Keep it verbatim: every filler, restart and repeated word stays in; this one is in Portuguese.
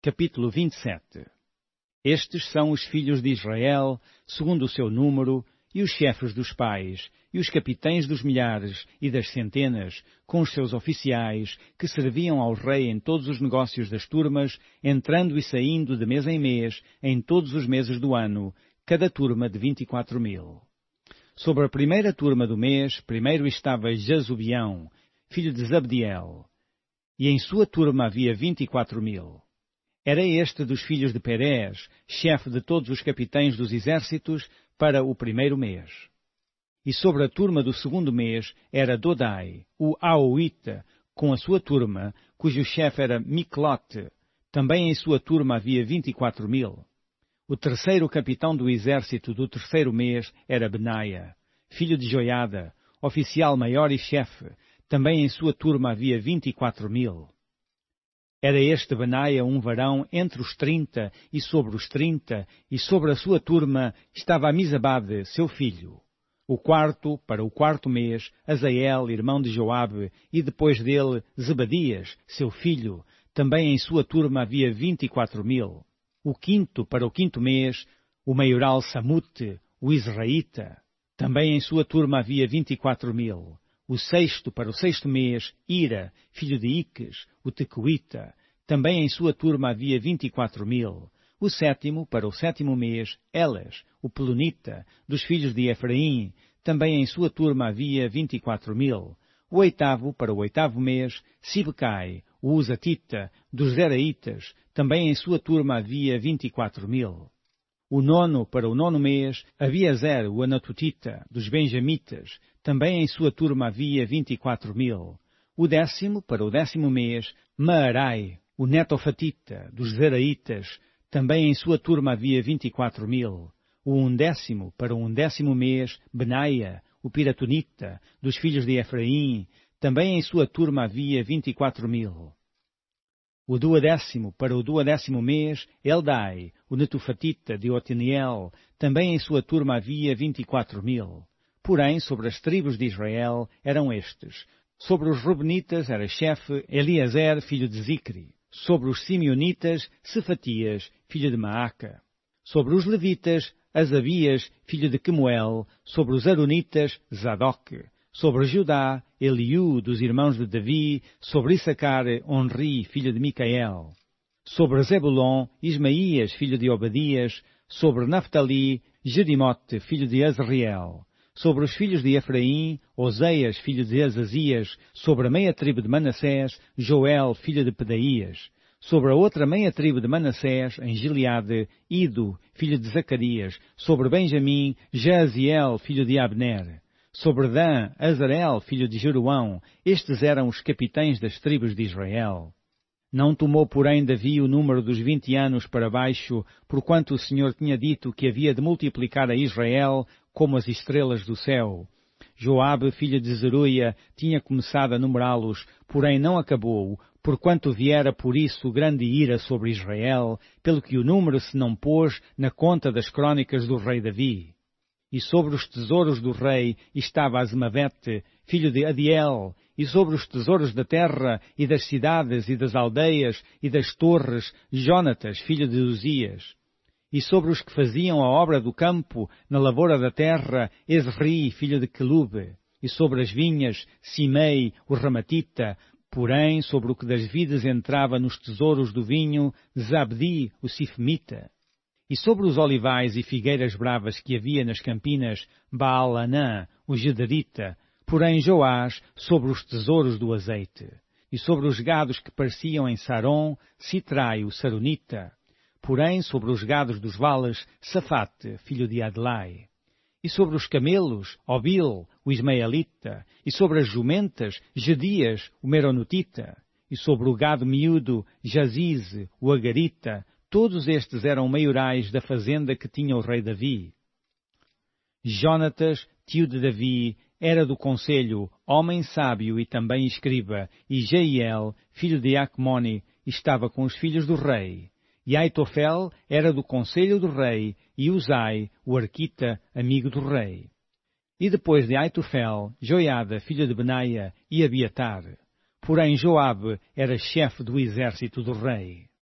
Capítulo vinte e sete. Estes são os filhos de Israel, segundo o seu número, e os chefes dos pais, e os capitães dos milhares e das centenas, com os seus oficiais, que serviam ao rei em todos os negócios das turmas, entrando e saindo de mês em mês, em todos os meses do ano, cada turma de vinte e quatro mil. Sobre a primeira turma do mês, primeiro estava Jazobeão, filho de Zabdiel, e em sua turma havia vinte e quatro mil. Era este dos filhos de Perez, chefe de todos os capitães dos exércitos, para o primeiro mês. E sobre a turma do segundo mês era Dodai, o Aoíta, com a sua turma, cujo chefe era Miclote. Também em sua turma havia vinte e quatro mil. O terceiro capitão do exército do terceiro mês era Benaia, filho de Joiada, oficial maior e chefe. Também em sua turma havia vinte e quatro mil. Era este Benaia um varão entre os trinta e sobre os trinta, e sobre a sua turma estava Amizabade, seu filho. O quarto, para o quarto mês, Azael, irmão de Joabe, e depois dele Zebadias, seu filho. Também em sua turma havia vinte e quatro mil. O quinto, para o quinto mês, o maioral Samute, o Israelita. Também em sua turma havia vinte e quatro mil. O sexto, para o sexto mês, Ira, filho de Iques, o Tecoíta. Também em sua turma havia vinte e quatro mil. O sétimo, para o sétimo mês, Elas, o Pelonita, dos filhos de Efraim. Também em sua turma havia vinte e quatro mil. O oitavo, para o oitavo mês, Sibecai, o Uzatita, dos Zeraitas. Também em sua turma havia vinte e quatro mil. O nono, para o nono mês, Abiazer, o Anatotita, dos Benjamitas. Também em sua turma havia vinte e quatro mil. O décimo, para o décimo mês, Maarai, o Netofatita, dos Zeraitas. Também em sua turma havia vinte e quatro mil. O undécimo, para o undécimo mês, Benaia, o Piratonita, dos filhos de Efraim. Também em sua turma havia vinte e quatro mil. O duodécimo, para o duodécimo mês, Eldai, o Netufatita de Otiniel. Também em sua turma havia vinte e quatro mil. Porém, sobre as tribos de Israel eram estes. Sobre os Rubenitas era chefe Eliezer, filho de Zicri. Sobre os Simeonitas, Cefatias, filho de Maaca. Sobre os Levitas, Azabias, filho de Quemuel. Sobre os Aronitas, Zadok. Sobre Judá, Eliú, dos irmãos de Davi. Sobre Issacar, Onri, filho de Micael. Sobre Zebulon, Ismaías, filho de Obadias. Sobre Naphtali, Jerimote, filho de Azriel. Sobre os filhos de Efraim, Oseias, filho de Azazias. Sobre a meia tribo de Manassés, Joel, filho de Pedaías. Sobre a outra meia tribo de Manassés, em Gileade, Ido, filho de Zacarias. Sobre Benjamim, Jaziel, filho de Abner. Sobre Dan, Azarel, filho de Jeroão. Estes eram os capitães das tribos de Israel. Não tomou, porém, Davi o número dos vinte anos para baixo, porquanto o Senhor tinha dito que havia de multiplicar a Israel como as estrelas do céu. Joabe, filho de Zeruia, tinha começado a numerá-los, porém não acabou, porquanto viera por isso grande ira sobre Israel, pelo que o número se não pôs na conta das crônicas do rei Davi. E sobre os tesouros do rei estava Azmavete, filho de Adiel, e sobre os tesouros da terra, e das cidades, e das aldeias, e das torres, Jonatas, filho de Uzias. E sobre os que faziam a obra do campo, na lavoura da terra, Ezri, filho de Quelube. E sobre as vinhas, Simei, o Ramatita. Porém, sobre o que das vides entrava nos tesouros do vinho, Zabdi, o Sifmita. E sobre os olivais e figueiras bravas que havia nas campinas, Baal-Anã, o Gederita. Porém, Joás, sobre os tesouros do azeite. E sobre os gados que pareciam em Saron, Sitrai, o Saronita. Porém, sobre os gados dos vales, Safate, filho de Adlai. E sobre os camelos, Obil, o Ismaelita. E sobre as jumentas, Gedias, o Meronotita. E sobre o gado miúdo, Jazize, o Agarita. Todos estes eram maiorais da fazenda que tinha o rei Davi. Jonatas, tio de Davi, era do conselho, homem sábio e também escriba, e Jeiel, filho de Acmoni, estava com os filhos do rei. E Aitofel era do conselho do rei, e Uzai, o arquita, amigo do rei. E depois de Aitofel, Joiada, filho de Benaia, e Abiatar. Porém Joabe era chefe do exército do rei.